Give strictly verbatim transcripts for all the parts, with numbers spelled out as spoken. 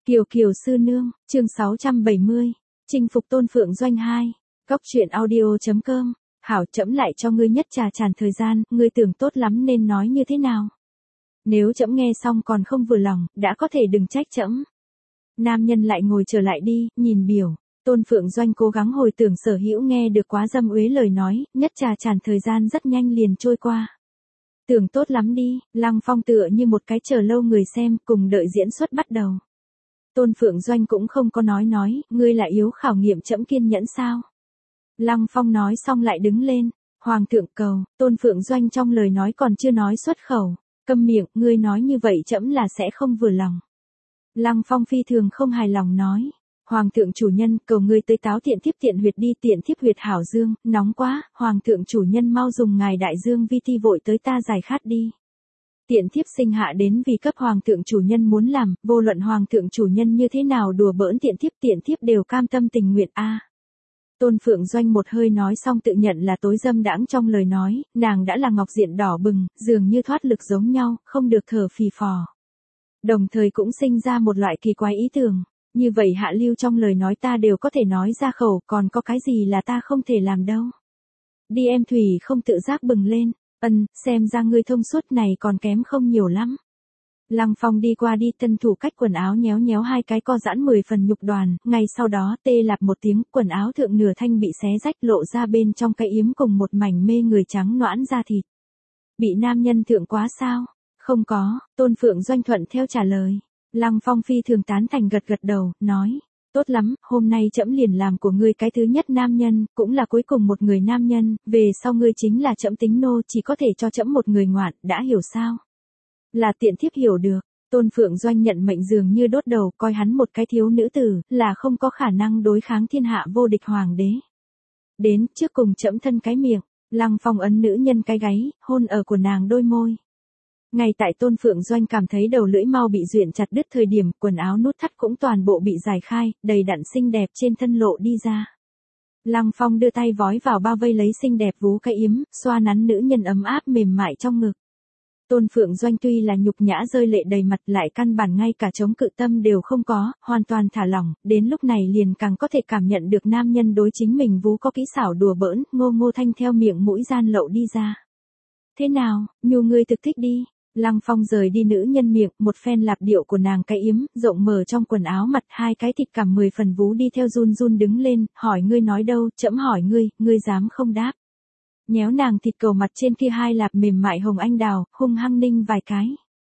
Kiều Kiều sư nương, chương sáu trăm bảy mươi, chinh phục Tôn Phượng Doanh hai, góc truyện audio.com, hảo trẫm lại cho ngươi nhất trà tràn thời gian, ngươi tưởng tốt lắm nên nói như thế nào. Nếu trẫm nghe xong còn không vừa lòng, đã có thể đừng trách trẫm. Nam nhân lại ngồi trở lại đi, nhìn biểu. Tôn Phượng Doanh cố gắng hồi tưởng Sở Hữu nghe được quá dâm uế lời nói, nhất trà tràn thời gian rất nhanh liền trôi qua. Tưởng tốt lắm đi, Lăng Phong tựa như một cái chờ lâu người xem, cùng đợi diễn xuất bắt đầu. Tôn Phượng Doanh cũng không có nói nói, ngươi là yếu khảo nghiệm trẫm kiên nhẫn sao? Lăng Phong nói xong lại đứng lên, Hoàng thượng cầu, Tôn Phượng Doanh trong lời nói còn chưa nói xuất khẩu, câm miệng, ngươi nói như vậy trẫm là sẽ không vừa lòng. Lăng Phong phi thường không hài lòng nói, Hoàng thượng chủ nhân, cầu ngươi tới táo tiện thiếp tiện huyệt đi, tiện thiếp huyệt hảo dương, nóng quá, Hoàng thượng chủ nhân mau dùng ngài đại dương vi ti vội tới ta giải khát đi. Tiện thiếp sinh hạ đến vì cấp Hoàng thượng chủ nhân muốn làm, vô luận Hoàng thượng chủ nhân như thế nào đùa bỡn tiện thiếp tiện thiếp đều cam tâm tình nguyện a. Tôn Phượng Doanh một hơi nói xong tự nhận là tối dâm đãng trong lời nói, nàng đã là ngọc diện đỏ bừng, dường như thoát lực giống nhau, không được thở phì phò. Đồng thời cũng sinh ra một loại kỳ quái ý tưởng, như vậy hạ lưu trong lời nói ta đều có thể nói ra khẩu, còn có cái gì là ta không thể làm đâu. Đi em Thủy không tự giác bừng lên. Ân, xem ra ngươi thông suốt này còn kém không nhiều lắm. Lăng Phong đi qua đi tân thủ cách quần áo nhéo nhéo hai cái co giãn mười phần nhục đoàn, ngay sau đó tê lạp một tiếng, quần áo thượng nửa thanh bị xé rách lộ ra bên trong cái yếm cùng một mảnh mê người trắng noãn da thịt. Bị nam nhân thượng quá sao? Không có, Tôn Phượng Doanh thuận theo trả lời. Lăng Phong phi thường tán thành gật gật đầu, nói. Tốt lắm, hôm nay trẫm liền làm của ngươi cái thứ nhất nam nhân, cũng là cuối cùng một người nam nhân, về sau ngươi chính là trẫm tính nô, chỉ có thể cho trẫm một người ngoạn, đã hiểu sao? Là tiện thiếp hiểu được, Tôn Phượng Doanh nhận mệnh dường như đốt đầu, coi hắn một cái thiếu nữ tử, là không có khả năng đối kháng thiên hạ vô địch hoàng đế. Đến, trước cùng trẫm thân cái miệng, Lăng Phong ấn nữ nhân cái gáy, hôn ở của nàng đôi môi. Ngay tại Tôn Phượng Doanh cảm thấy đầu lưỡi mau bị duyện chặt đứt thời điểm, quần áo nút thắt cũng toàn bộ bị giải khai, đầy đặn xinh đẹp trên thân lộ đi ra. Lăng Phong đưa tay vói vào bao vây lấy xinh đẹp vú cái yếm, xoa nắn nữ nhân ấm áp mềm mại trong ngực. Tôn Phượng Doanh tuy là nhục nhã rơi lệ đầy mặt lại căn bản ngay cả chống cự tâm đều không có, hoàn toàn thả lỏng, đến lúc này liền càng có thể cảm nhận được nam nhân đối chính mình vú có kỹ xảo đùa bỡn, ngô ngô thanh theo miệng mũi gian lậu đi ra. Thế nào, nhu ngươi thực thích đi. Lăng Phong rời đi nữ nhân miệng, một phen lạp điệu của nàng cái yếm, rộng mở trong quần áo mặt hai cái thịt cằm mười phần vú đi theo run run đứng lên, hỏi ngươi nói đâu, trẫm hỏi ngươi, ngươi dám không đáp. Nhéo nàng thịt cầu mặt trên kia hai lạp mềm mại hồng anh đào, hung hăng ninh vài cái.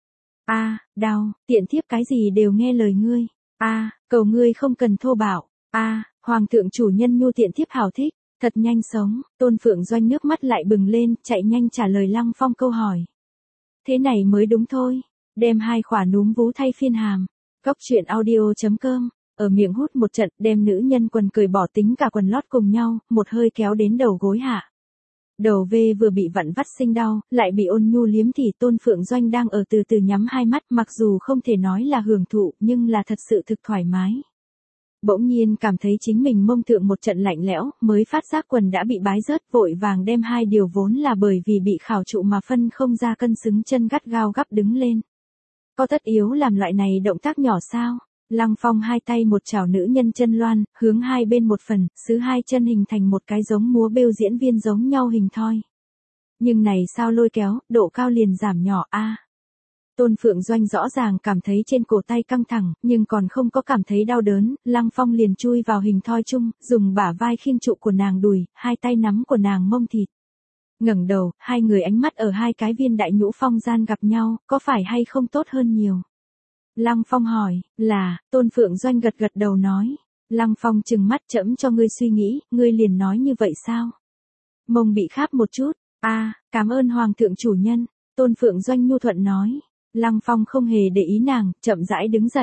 A, à, đau, tiện thiếp cái gì đều nghe lời ngươi. A, à, cầu ngươi không cần thô bạo. A, à, Hoàng thượng chủ nhân nhu tiện thiếp hảo thích, thật nhanh sống, Tôn Phượng Doanh nước mắt lại bừng lên, chạy nhanh trả lời Lăng Phong câu hỏi. Thế này mới đúng thôi, đem hai khỏa núm vú thay phiên hàm, góc truyện audio.com, ở miệng hút một trận, đem nữ nhân quần cởi bỏ tính cả quần lót cùng nhau, một hơi kéo đến đầu gối hạ. Đầu vê vừa bị vặn vắt sinh đau, lại bị ôn nhu liếm thì Tôn Phượng Doanh đang ở từ từ nhắm hai mắt, mặc dù không thể nói là hưởng thụ, nhưng là thật sự thực thoải mái. Bỗng nhiên cảm thấy chính mình mông thượng một trận lạnh lẽo, mới phát giác quần đã bị bái rớt, vội vàng đem hai điều vốn là bởi vì bị khảo trụ mà phân không ra cân xứng chân gắt gao gắp đứng lên. Có tất yếu làm loại này động tác nhỏ sao? Lăng Phong hai tay một chảo nữ nhân chân loan, hướng hai bên một phần, xứ hai chân hình thành một cái giống múa bêu diễn viên giống nhau hình thoi. Nhưng này sao lôi kéo, độ cao liền giảm nhỏ a. À. Tôn Phượng Doanh rõ ràng cảm thấy trên cổ tay căng thẳng, nhưng còn không có cảm thấy đau đớn, Lăng Phong liền chui vào hình thoi chung, dùng bả vai khiêng trụ của nàng đùi, hai tay nắm của nàng mông thịt. Ngẩng đầu, hai người ánh mắt ở hai cái viên đại nhũ phong gian gặp nhau, có phải hay không tốt hơn nhiều? Lăng Phong hỏi, là, Tôn Phượng Doanh gật gật đầu nói. Lăng Phong trừng mắt trẫm cho ngươi suy nghĩ, ngươi liền nói như vậy sao? Mông bị kháp một chút, a, à, cảm ơn Hoàng thượng chủ nhân, Tôn Phượng Doanh nhu thuận nói. Lăng Phong không hề để ý nàng, chậm rãi đứng dậy.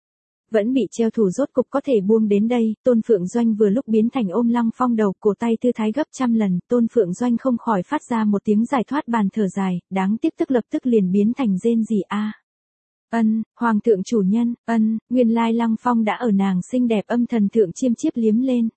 Vẫn bị treo thủ rốt cục có thể buông đến đây, Tôn Phượng Doanh vừa lúc biến thành ôm Lăng Phong đầu, cổ tay tư thái gấp trăm lần, Tôn Phượng Doanh không khỏi phát ra một tiếng giải thoát bàn thở dài, đáng tiếc tức lập tức liền biến thành rên rỉ a. À. Ân, Hoàng thượng chủ nhân, ân, nguyên lai Lăng Phong đã ở nàng xinh đẹp âm thần thượng chiêm chiếp liếm lên.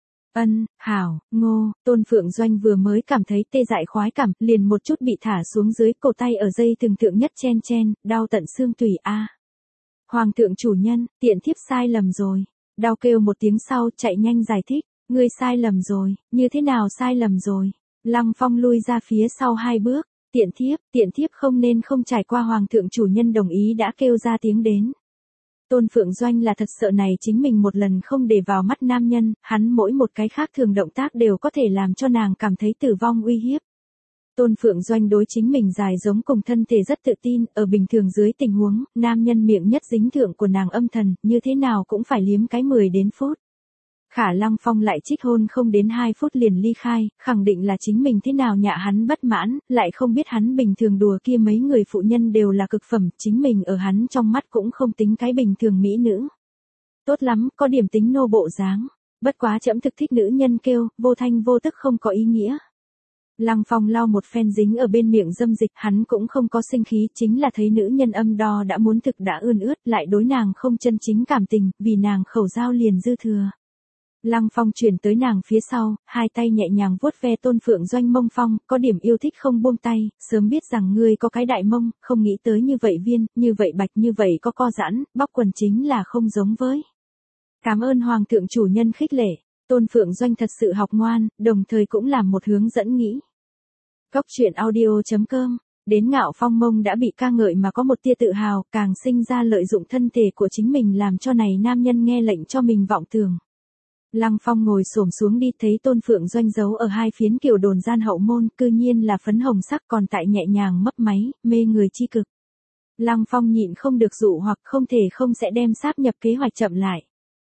Ân, hảo, ngô, Tôn Phượng Doanh vừa mới cảm thấy tê dại khoái cảm, liền một chút bị thả xuống dưới, cổ tay ở dây từng thượng nhất chen chen, đau tận xương tủy a. Hoàng thượng chủ nhân, tiện thiếp sai lầm rồi. Đau kêu một tiếng sau, chạy nhanh giải thích. Ngươi sai lầm rồi, như thế nào sai lầm rồi? Lăng Phong lui ra phía sau hai bước. Tiện thiếp, tiện thiếp không nên không trải qua hoàng thượng chủ nhân đồng ý đã kêu ra tiếng đến. Tôn Phượng Doanh là thật sợ này chính mình một lần không để vào mắt nam nhân, hắn mỗi một cái khác thường động tác đều có thể làm cho nàng cảm thấy tử vong uy hiếp. Tôn Phượng Doanh đối chính mình dài giống cùng thân thể rất tự tin, ở bình thường dưới tình huống, nam nhân miệng nhất dính thượng của nàng âm thần, như thế nào cũng phải liếm cái mười đến phút. Khả Lăng Phong lại trích hôn không đến hai phút liền ly khai, khẳng định là chính mình thế nào nhạ hắn bất mãn, lại không biết hắn bình thường đùa kia mấy người phụ nhân đều là cực phẩm, chính mình ở hắn trong mắt cũng không tính cái bình thường mỹ nữ. Tốt lắm, có điểm tính nô bộ dáng, bất quá trẫm thực thích nữ nhân kêu, vô thanh vô tức không có ý nghĩa. Lăng Phong lau một phen dính ở bên miệng dâm dịch, hắn cũng không có sinh khí, chính là thấy nữ nhân âm đo đã muốn thực đã ươn ướt, lại đối nàng không chân chính cảm tình, vì nàng khẩu giao liền dư thừa. Lăng Phong chuyển tới nàng phía sau, hai tay nhẹ nhàng vuốt ve Tôn Phượng Doanh mông phong, có điểm yêu thích không buông tay, sớm biết rằng ngươi có cái đại mông, không nghĩ tới như vậy viên, như vậy bạch như vậy có co giãn, bóc quần chính là không giống với. Cảm ơn Hoàng thượng chủ nhân khích lệ, Tôn Phượng Doanh thật sự học ngoan, đồng thời cũng làm một hướng dẫn nghĩ. Cốc truyện audio chấm com, đến Ngạo Phong mông đã bị ca ngợi mà có một tia tự hào, càng sinh ra lợi dụng thân thể của chính mình làm cho này nam nhân nghe lệnh cho mình vọng tưởng. Lăng Phong ngồi xổm xuống đi thấy Tôn Phượng Doanh giấu ở hai phiến kiều đồn gian hậu môn, cư nhiên là phấn hồng sắc còn tại nhẹ nhàng mấp máy, mê người chi cực. Lăng Phong nhịn không được dụ hoặc không thể không sẽ đem sáp nhập kế hoạch chậm lại.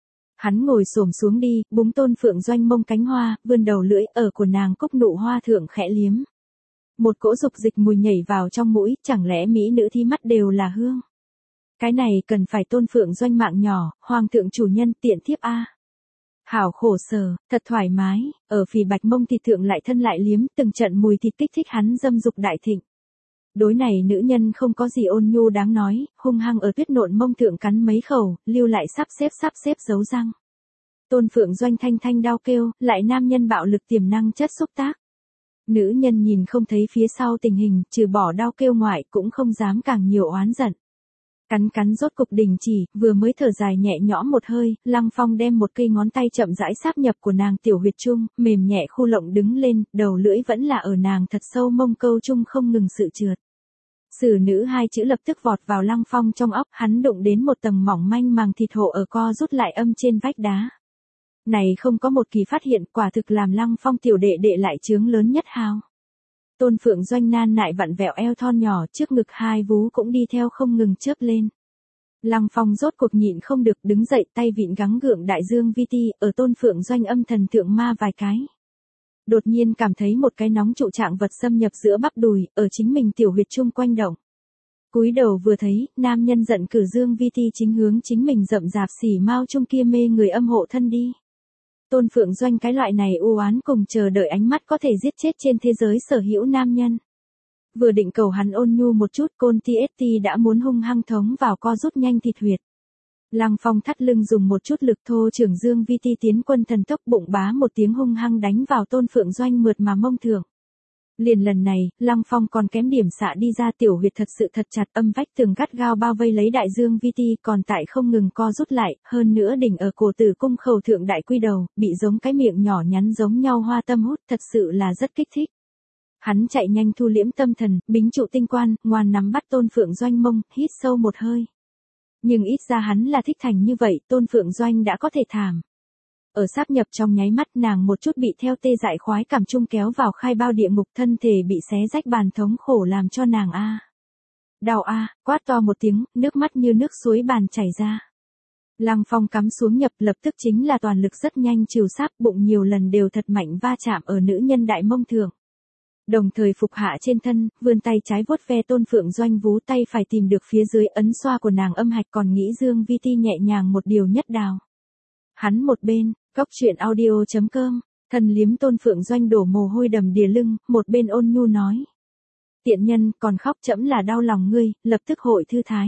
Hắn ngồi xổm xuống đi, búng Tôn Phượng Doanh mông cánh hoa, vươn đầu lưỡi ở của nàng cúc nụ hoa thượng khẽ liếm. Một cỗ dục dịch mùi nhảy vào trong mũi, chẳng lẽ mỹ nữ thi mắt đều là hương. Cái này cần phải Tôn Phượng Doanh mạng nhỏ, Hoàng thượng chủ nhân tiện thiếp a. Hảo khổ sở, thật thoải mái, ở phì bạch mông thịt thượng lại thân lại liếm, từng trận mùi thịt kích thích hắn dâm dục đại thịnh. Đối này nữ nhân không có gì ôn nhu đáng nói, hung hăng ở tuyết nộn mông thượng cắn mấy khẩu, lưu lại sắp xếp sắp xếp dấu răng. Tôn Phượng Doanh thanh thanh đau kêu, lại nam nhân bạo lực tiềm năng chất xúc tác. Nữ nhân nhìn không thấy phía sau tình hình, trừ bỏ đau kêu ngoại cũng không dám càng nhiều oán giận. Cắn cắn rốt cục đình chỉ, vừa mới thở dài nhẹ nhõm một hơi, Lăng Phong đem một cây ngón tay chậm rãi sáp nhập của nàng tiểu huyệt trung, mềm nhẹ khu lộng đứng lên, đầu lưỡi vẫn là ở nàng thật sâu mông câu trung không ngừng sự trượt. Sử nữ hai chữ lập tức vọt vào Lăng Phong trong óc, hắn đụng đến một tầng mỏng manh màng thịt hộ ở co rút lại âm trên vách đá. Này không có một kỳ phát hiện, quả thực làm Lăng Phong tiểu đệ đệ lại chướng lớn nhất hao. Tôn Phượng Doanh nan nại vặn vẹo eo thon nhỏ, trước ngực hai vú cũng đi theo không ngừng chớp lên. Lăng Phong rốt cuộc nhịn không được đứng dậy, tay vịn gắng gượng đại dương vi ti, ở Tôn Phượng Doanh âm thần thượng ma vài cái. Đột nhiên cảm thấy một cái nóng trụ trạng vật xâm nhập giữa bắp đùi, ở chính mình tiểu huyệt trung quanh động. Cúi đầu vừa thấy, nam nhân giận cử dương vi ti chính hướng chính mình rậm rạp xỉ mau trung kia mê người âm hộ thân đi. Tôn Phượng Doanh cái loại này u oán cùng chờ đợi ánh mắt có thể giết chết trên thế giới sở hữu nam nhân. Vừa định cầu hắn ôn nhu một chút, côn ti ét ti đã muốn hung hăng thống vào co rút nhanh thịt huyệt. Lăng Phong thắt lưng dùng một chút lực thô trưởng dương vi ti tiến quân thần tốc bụng bá một tiếng hung hăng đánh vào Tôn Phượng Doanh mượt mà mông thượng. Liền lần này, Lăng Phong còn kém điểm xạ đi ra tiểu huyệt thật sự thật chặt, âm vách tường gắt gao bao vây lấy đại dương vi ti, còn tại không ngừng co rút lại, hơn nữa đỉnh ở cổ tử cung khẩu thượng đại quy đầu, bị giống cái miệng nhỏ nhắn giống nhau hoa tâm hút, thật sự là rất kích thích. Hắn chạy nhanh thu liễm tâm thần, bính trụ tinh quan, ngoan nắm bắt Tôn Phượng Doanh mông, hít sâu một hơi. Nhưng ít ra hắn là thích thành như vậy, Tôn Phượng Doanh đã có thể thảm. Ở sáp nhập trong nháy mắt nàng một chút bị theo tê dại khoái cảm chung kéo vào khai bao địa ngục, thân thể bị xé rách bàn thống khổ làm cho nàng a. À. Đau a, à, quát to một tiếng, nước mắt như nước suối bàn chảy ra. Lăng Phong cắm xuống nhập lập tức chính là toàn lực rất nhanh trừ sáp, bụng nhiều lần đều thật mạnh va chạm ở nữ nhân đại mông thượng. Đồng thời phục hạ trên thân, vươn tay trái vuốt ve Tôn Phượng Doanh vú, tay phải tìm được phía dưới ấn xoa của nàng âm hạch, còn nghĩ dương vi ti nhẹ nhàng một điều nhất đào. Hắn một bên, cốc truyện audio chấm com, thần liếm Tôn Phượng Doanh đổ mồ hôi đầm đìa lưng, một bên ôn nhu nói. Tiện nhân, còn khóc chẫm là đau lòng ngươi, lập tức hội thư thái.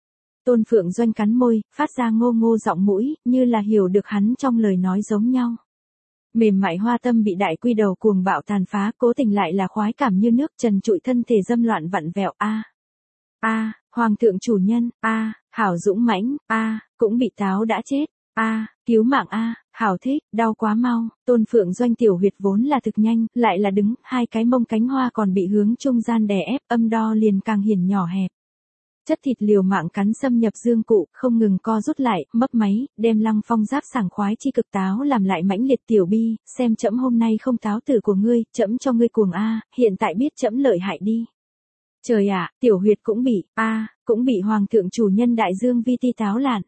Tôn Phượng Doanh cắn môi, phát ra ngô ngô giọng mũi, như là hiểu được hắn trong lời nói giống nhau. Mềm mại hoa tâm bị đại quy đầu cuồng bạo tàn phá, cố tình lại là khoái cảm như nước trần trụi, thân thể dâm loạn vặn vẹo a. A, Hoàng thượng chủ nhân, a, hảo dũng mãnh, a, cũng bị táo đã chết, a, cứu mạng a, hảo thích, đau quá mau. Tôn Phượng Doanh tiểu huyệt vốn là thực nhanh, lại là đứng, hai cái mông cánh hoa còn bị hướng trung gian đè ép, âm đo liền càng hiển nhỏ hẹp. Chất thịt liều mạng cắn xâm nhập dương cụ, không ngừng co rút lại, mấp máy, đem Lăng Phong giáp sảng khoái chi cực táo làm lại mãnh liệt tiểu bi, xem trẫm hôm nay không táo tử của ngươi, trẫm cho ngươi cuồng a, hiện tại biết trẫm lợi hại đi. Trời ạ, tiểu huyệt cũng bị, a, cũng bị hoàng thượng chủ nhân đại dương vi ti táo lạn.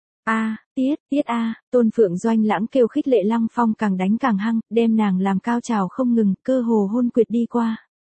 A, tiết, tiết a, Tôn Phượng Doanh lãng kêu khích lệ Lăng Phong càng đánh càng hăng, đem nàng làm cao trào không ngừng, cơ hồ hôn quyệt đi qua.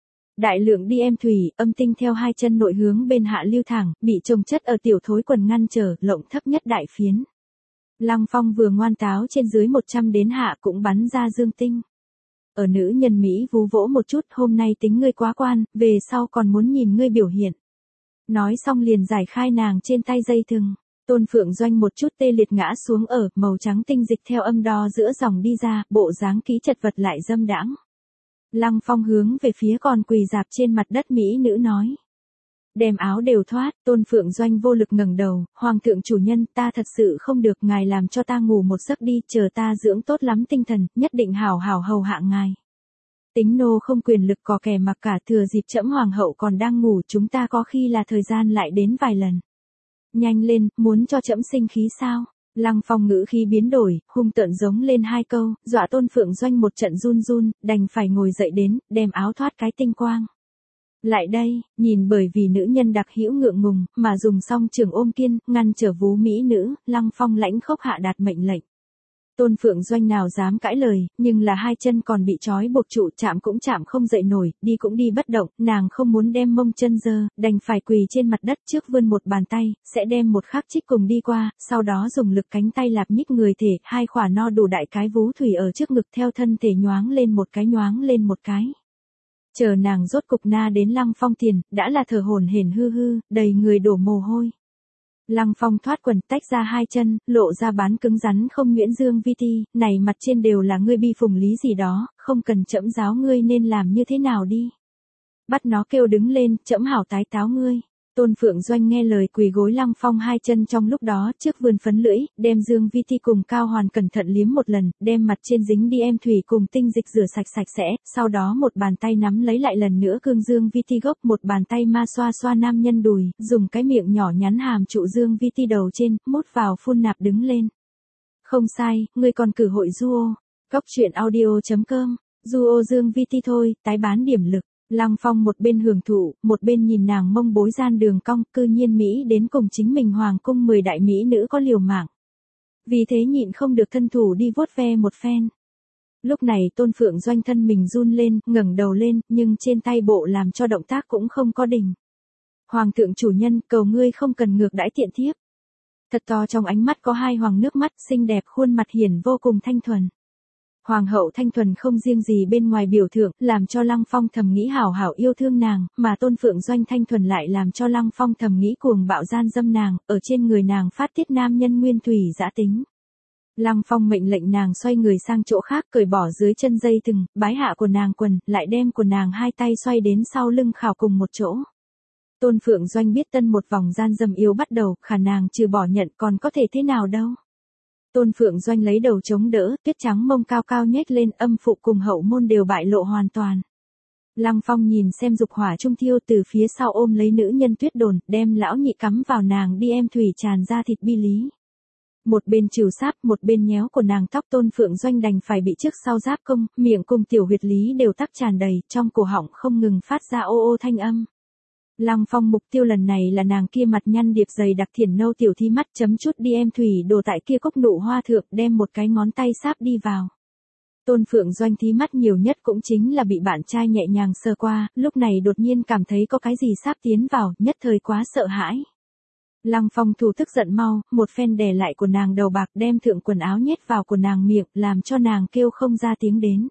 Đại lượng đi em thủy, âm tinh theo hai chân nội hướng bên hạ lưu thẳng, bị chồng chất ở tiểu thối quần ngăn trở, lộng thấp nhất đại phiến. Lăng Phong vừa ngoan táo trên dưới một trăm đến hạ cũng bắn ra dương tinh. Ở nữ nhân Mỹ vú vỗ một chút, hôm nay tính ngươi quá quan, về sau còn muốn nhìn ngươi biểu hiện. Nói xong liền giải khai nàng trên tay dây thừng. Tôn Phượng Doanh một chút tê liệt ngã xuống ở, màu trắng tinh dịch theo âm đo giữa dòng đi ra, bộ dáng ký chật vật lại dâm đãng. Lăng Phong hướng về phía còn quỳ dạp trên mặt đất Mỹ nữ nói. Đem áo đều thoát, Tôn Phượng Doanh vô lực ngẩng đầu, Hoàng thượng chủ nhân, ta thật sự không được, ngài làm cho ta ngủ một giấc đi, chờ ta dưỡng tốt lắm tinh thần, nhất định hảo hảo hầu hạ ngài. Tính nô không quyền lực có kẻ mặc cả, thừa dịp trẫm hoàng hậu còn đang ngủ, chúng ta có khi là thời gian lại đến vài lần. Nhanh lên, muốn cho trẫm sinh khí sao? Lăng Phong ngữ khí biến đổi, hung tợn giống lên hai câu, dọa Tôn Phượng Doanh một trận run run, đành phải ngồi dậy đến, đem áo thoát cái tinh quang. Lại đây, nhìn bởi vì nữ nhân đặc hữu ngượng ngùng, mà dùng xong trường ôm kiên, ngăn trở vú mỹ nữ, Lăng Phong lãnh khốc hạ đạt mệnh lệnh. Tôn Phượng Doanh nào dám cãi lời, nhưng là hai chân còn bị trói buộc trụ, chạm cũng chạm không dậy nổi, đi cũng đi bất động, nàng không muốn đem mông chân dơ, đành phải quỳ trên mặt đất trước vươn một bàn tay, sẽ đem một khắc trích cùng đi qua, sau đó dùng lực cánh tay lạp nhích người thể, hai khỏa no đủ đại cái vú thủy ở trước ngực theo thân thể nhoáng lên một cái nhoáng lên một cái. Chờ nàng rốt cục na đến Lăng Phong tiền, đã là thở hổn hển hư hư, đầy người đổ mồ hôi. Lăng Phong thoát quần tách ra hai chân, lộ ra bán cứng rắn không nhuyễn dương vi ti, này mặt trên đều là ngươi bi phùng lý gì đó, không cần trẫm giáo ngươi nên làm như thế nào đi. Bắt nó kêu đứng lên, trẫm hảo tái táo ngươi. Tôn Phượng Doanh nghe lời quỳ gối Lăng Phong hai chân trong lúc đó trước vươn phấn lưỡi, đem dương vi ti cùng cao hoàn cẩn thận liếm một lần, đem mặt trên dính đi em thủy cùng tinh dịch rửa sạch sạch sẽ, sau đó một bàn tay nắm lấy lại lần nữa cương dương vi ti gốc, một bàn tay ma xoa xoa nam nhân đùi, dùng cái miệng nhỏ nhắn hàm trụ dương vi ti đầu trên, mút vào phun nạp đứng lên. Không sai, ngươi còn cử hội duo. Góc truyện audio chấm com, duo dương vi ti thôi, tái bán điểm lực. Lăng Phong một bên hưởng thụ, một bên nhìn nàng mông bối gian đường cong, cư nhiên Mỹ đến cùng chính mình hoàng cung mười đại mỹ nữ có liều mạng. Vì thế nhịn không được thân thủ đi vuốt ve một phen. Lúc này Tôn Phượng Doanh thân mình run lên, ngẩng đầu lên, nhưng trên tay bộ làm cho động tác cũng không có đình. Hoàng thượng chủ nhân, cầu ngươi không cần ngược đãi tiện thiếp. Thật to trong ánh mắt có hai hoàng nước mắt, xinh đẹp khuôn mặt hiển vô cùng thanh thuần. Hoàng hậu thanh thuần không riêng gì bên ngoài biểu thượng, làm cho Lăng Phong thầm nghĩ hảo hảo yêu thương nàng, mà Tôn Phượng Doanh thanh thuần lại làm cho Lăng Phong thầm nghĩ cuồng bạo gian dâm nàng, ở trên người nàng phát tiết nam nhân nguyên thủy dã tính. Lăng Phong mệnh lệnh nàng xoay người sang chỗ khác, cởi bỏ dưới chân dây thừng, bái hạ của nàng quần, lại đem của nàng hai tay xoay đến sau lưng khảo cùng một chỗ. Tôn Phượng Doanh biết tân một vòng gian dâm yêu bắt đầu, khả nàng trừ bỏ nhận còn có thể thế nào đâu. Tôn Phượng Doanh lấy đầu chống đỡ, tuyết trắng mông cao cao nhếch lên, âm phụ cùng hậu môn đều bại lộ hoàn toàn. Lăng Phong nhìn xem dục hỏa trung thiêu, từ phía sau ôm lấy nữ nhân tuyết đồn, đem lão nhị cắm vào nàng đi em thủy tràn ra thịt bi lý. Một bên trừ sáp, một bên nhéo của nàng tóc, Tôn Phượng Doanh đành phải bị trước sau giáp công, miệng cùng tiểu huyệt lý đều tắc tràn đầy, trong cổ họng không ngừng phát ra ô ô thanh âm. Lăng Phong mục tiêu lần này là nàng kia mặt nhăn điệp dày đặc thiển nâu tiểu thi mắt, chấm chút đi em thủy đồ tại kia cốc nụ hoa thượng, đem một cái ngón tay sáp đi vào. Tôn Phượng Doanh thí mắt nhiều nhất cũng chính là bị bạn trai nhẹ nhàng sờ qua, lúc này đột nhiên cảm thấy có cái gì sáp tiến vào, nhất thời quá sợ hãi. Lăng Phong thủ tức giận mau, một phen đè lại của nàng đầu bạc, đem thượng quần áo nhét vào của nàng miệng, làm cho nàng kêu không ra tiếng đến.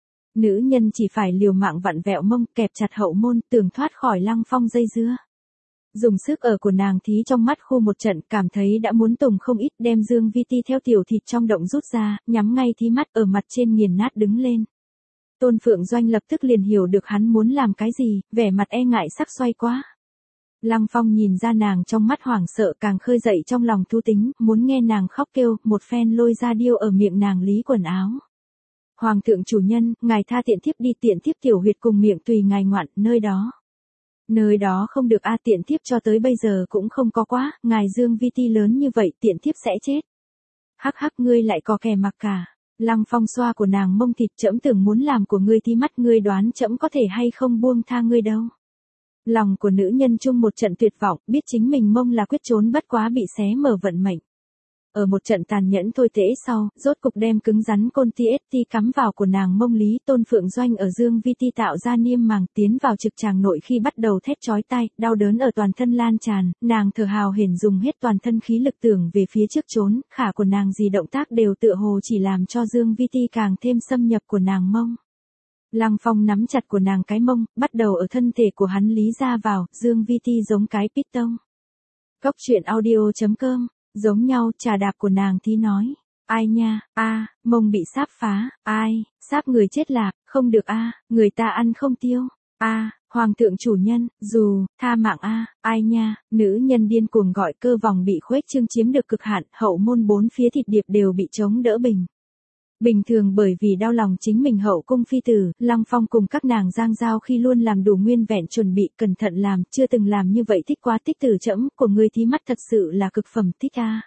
Nữ nhân chỉ phải liều mạng vặn vẹo mông, kẹp chặt hậu môn, tưởng thoát khỏi Lăng Phong dây dưa. Dùng sức ở của nàng thí trong mắt khu một trận, cảm thấy đã muốn tùng không ít, đem dương vi ti theo tiểu thịt trong động rút ra, nhắm ngay thí mắt ở mặt trên nghiền nát đứng lên. Tôn Phượng Doanh lập tức liền hiểu được hắn muốn làm cái gì, vẻ mặt e ngại sắc xoay quá. Lăng Phong nhìn ra nàng trong mắt hoảng sợ càng khơi dậy trong lòng thú tính, muốn nghe nàng khóc kêu, một phen lôi ra điêu ở miệng nàng lý quần áo. Hoàng thượng chủ nhân, ngài tha tiện thiếp đi, tiện thiếp tiểu huyệt cùng miệng tùy ngài ngoạn, nơi đó. Nơi đó không được a, tiện thiếp cho tới bây giờ cũng không có quá, ngài Dương Vi Ti lớn như vậy, tiện thiếp sẽ chết. Hắc hắc, ngươi lại có kẻ mặc cả. Lăng Phong xoa của nàng mông thịt, trẫm tưởng muốn làm của ngươi thì mắt, ngươi đoán trẫm có thể hay không buông tha ngươi đâu. Lòng của nữ nhân chung một trận tuyệt vọng, biết chính mình mông là quyết trốn bất quá bị xé mở vận mệnh. Ở một trận tàn nhẫn thôi tễ sau, rốt cục đem cứng rắn côn tê ét tê cắm vào của nàng mông lý. Tôn Phượng Doanh ở Dương Vi Ti tạo ra niêm màng, tiến vào trực tràng nội khi bắt đầu thét chói tai, đau đớn ở toàn thân lan tràn, nàng thở hào hển dùng hết toàn thân khí lực tưởng về phía trước trốn, khả của nàng gì động tác đều tựa hồ chỉ làm cho Dương Vi Ti càng thêm xâm nhập của nàng mông. Lăng Phong nắm chặt của nàng cái mông, bắt đầu ở thân thể của hắn lý ra vào, Dương Vi Ti giống cái piston. Cốc truyện audio chấm com. Giống nhau, trà đạp của nàng tí nói. Ai nha, a, mông bị sáp phá, ai, sáp người chết lạc, không được a, người ta ăn không tiêu. A, hoàng thượng chủ nhân, dù, tha mạng a, ai nha, nữ nhân điên cuồng gọi, cơ vòng bị khuếch trương chiếm được cực hạn, hậu môn bốn phía thịt điệp đều bị chống đỡ bình. Bình thường bởi vì đau lòng chính mình hậu cung phi tử, Lăng Phong cùng các nàng giang giao khi luôn làm đủ nguyên vẹn chuẩn bị, cẩn thận làm, chưa từng làm như vậy thích quá, tích tử trẫm của ngươi thí mắt thật sự là cực phẩm thích a.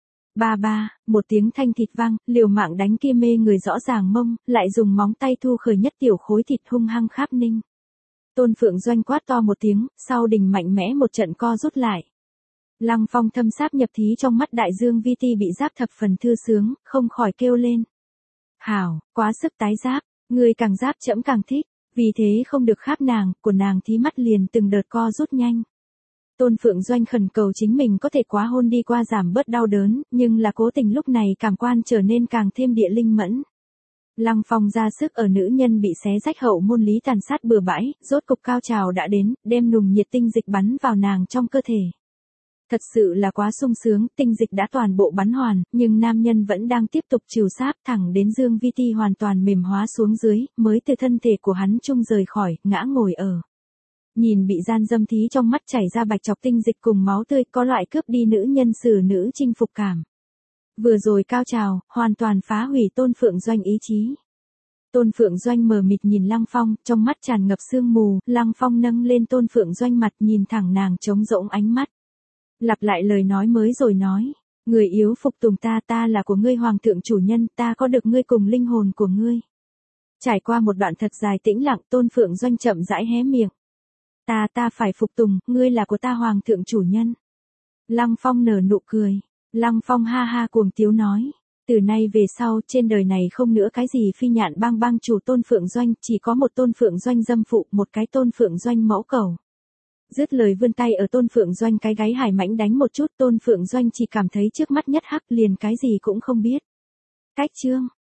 Ba ba, một tiếng thanh thịt vang, liều mạng đánh kia mê người rõ ràng mông, lại dùng móng tay thu khởi nhất tiểu khối thịt hung hăng kháp ninh. Tôn Phượng Doanh quát to một tiếng, sau đình mạnh mẽ một trận co rút lại. Lăng Phong thâm sáp nhập thí trong mắt đại Dương Vi Ti bị giáp thập phần thư sướng, không khỏi kêu lên. Hảo, quá sức tái giáp, người càng giáp trẫm càng thích, vì thế không được kháp nàng, của nàng thí mắt liền từng đợt co rút nhanh. Tôn Phượng Doanh khẩn cầu chính mình có thể quá hôn đi qua giảm bớt đau đớn, nhưng là cố tình lúc này cảm quan trở nên càng thêm địa linh mẫn. Lăng Phong ra sức ở nữ nhân bị xé rách hậu môn lý tàn sát bừa bãi, rốt cục cao trào đã đến, đem nùng nhiệt tinh dịch bắn vào nàng trong cơ thể. Thật sự là quá sung sướng, tinh dịch đã toàn bộ bắn hoàn, nhưng nam nhân vẫn đang tiếp tục trìu sáp thẳng đến Dương Vi Ti hoàn toàn mềm hóa xuống dưới, mới từ thân thể của hắn trung rời khỏi, ngã ngồi ở. Nhìn bị gian dâm thí trong mắt chảy ra bạch chọc tinh dịch cùng máu tươi, có loại cướp đi nữ nhân xử nữ chinh phục cảm. Vừa rồi cao trào, hoàn toàn phá hủy Tôn Phượng Doanh ý chí. Tôn Phượng Doanh mờ mịt nhìn Lăng Phong, trong mắt tràn ngập sương mù, Lăng Phong nâng lên Tôn Phượng Doanh mặt nhìn thẳng nàng trống rỗng ánh mắt. Lặp lại lời nói mới rồi nói, người yếu phục tùng ta, ta là của ngươi hoàng thượng chủ nhân, ta có được ngươi cùng linh hồn của ngươi. Trải qua một đoạn thật dài tĩnh lặng, Tôn Phượng Doanh chậm rãi hé miệng. Ta ta phải phục tùng, ngươi là của ta hoàng thượng chủ nhân. Lăng Phong nở nụ cười, Lăng Phong ha ha cuồng tiếu nói, từ nay về sau trên đời này không nữa cái gì phi nhạn bang bang chủ Tôn Phượng Doanh, chỉ có một Tôn Phượng Doanh dâm phụ, một cái Tôn Phượng Doanh mẫu cầu. Dứt lời vươn tay ở Tôn Phượng Doanh cái gáy hải mãnh đánh một chút, Tôn Phượng Doanh chỉ cảm thấy trước mắt nhất hắc liền cái gì cũng không biết. Cách chương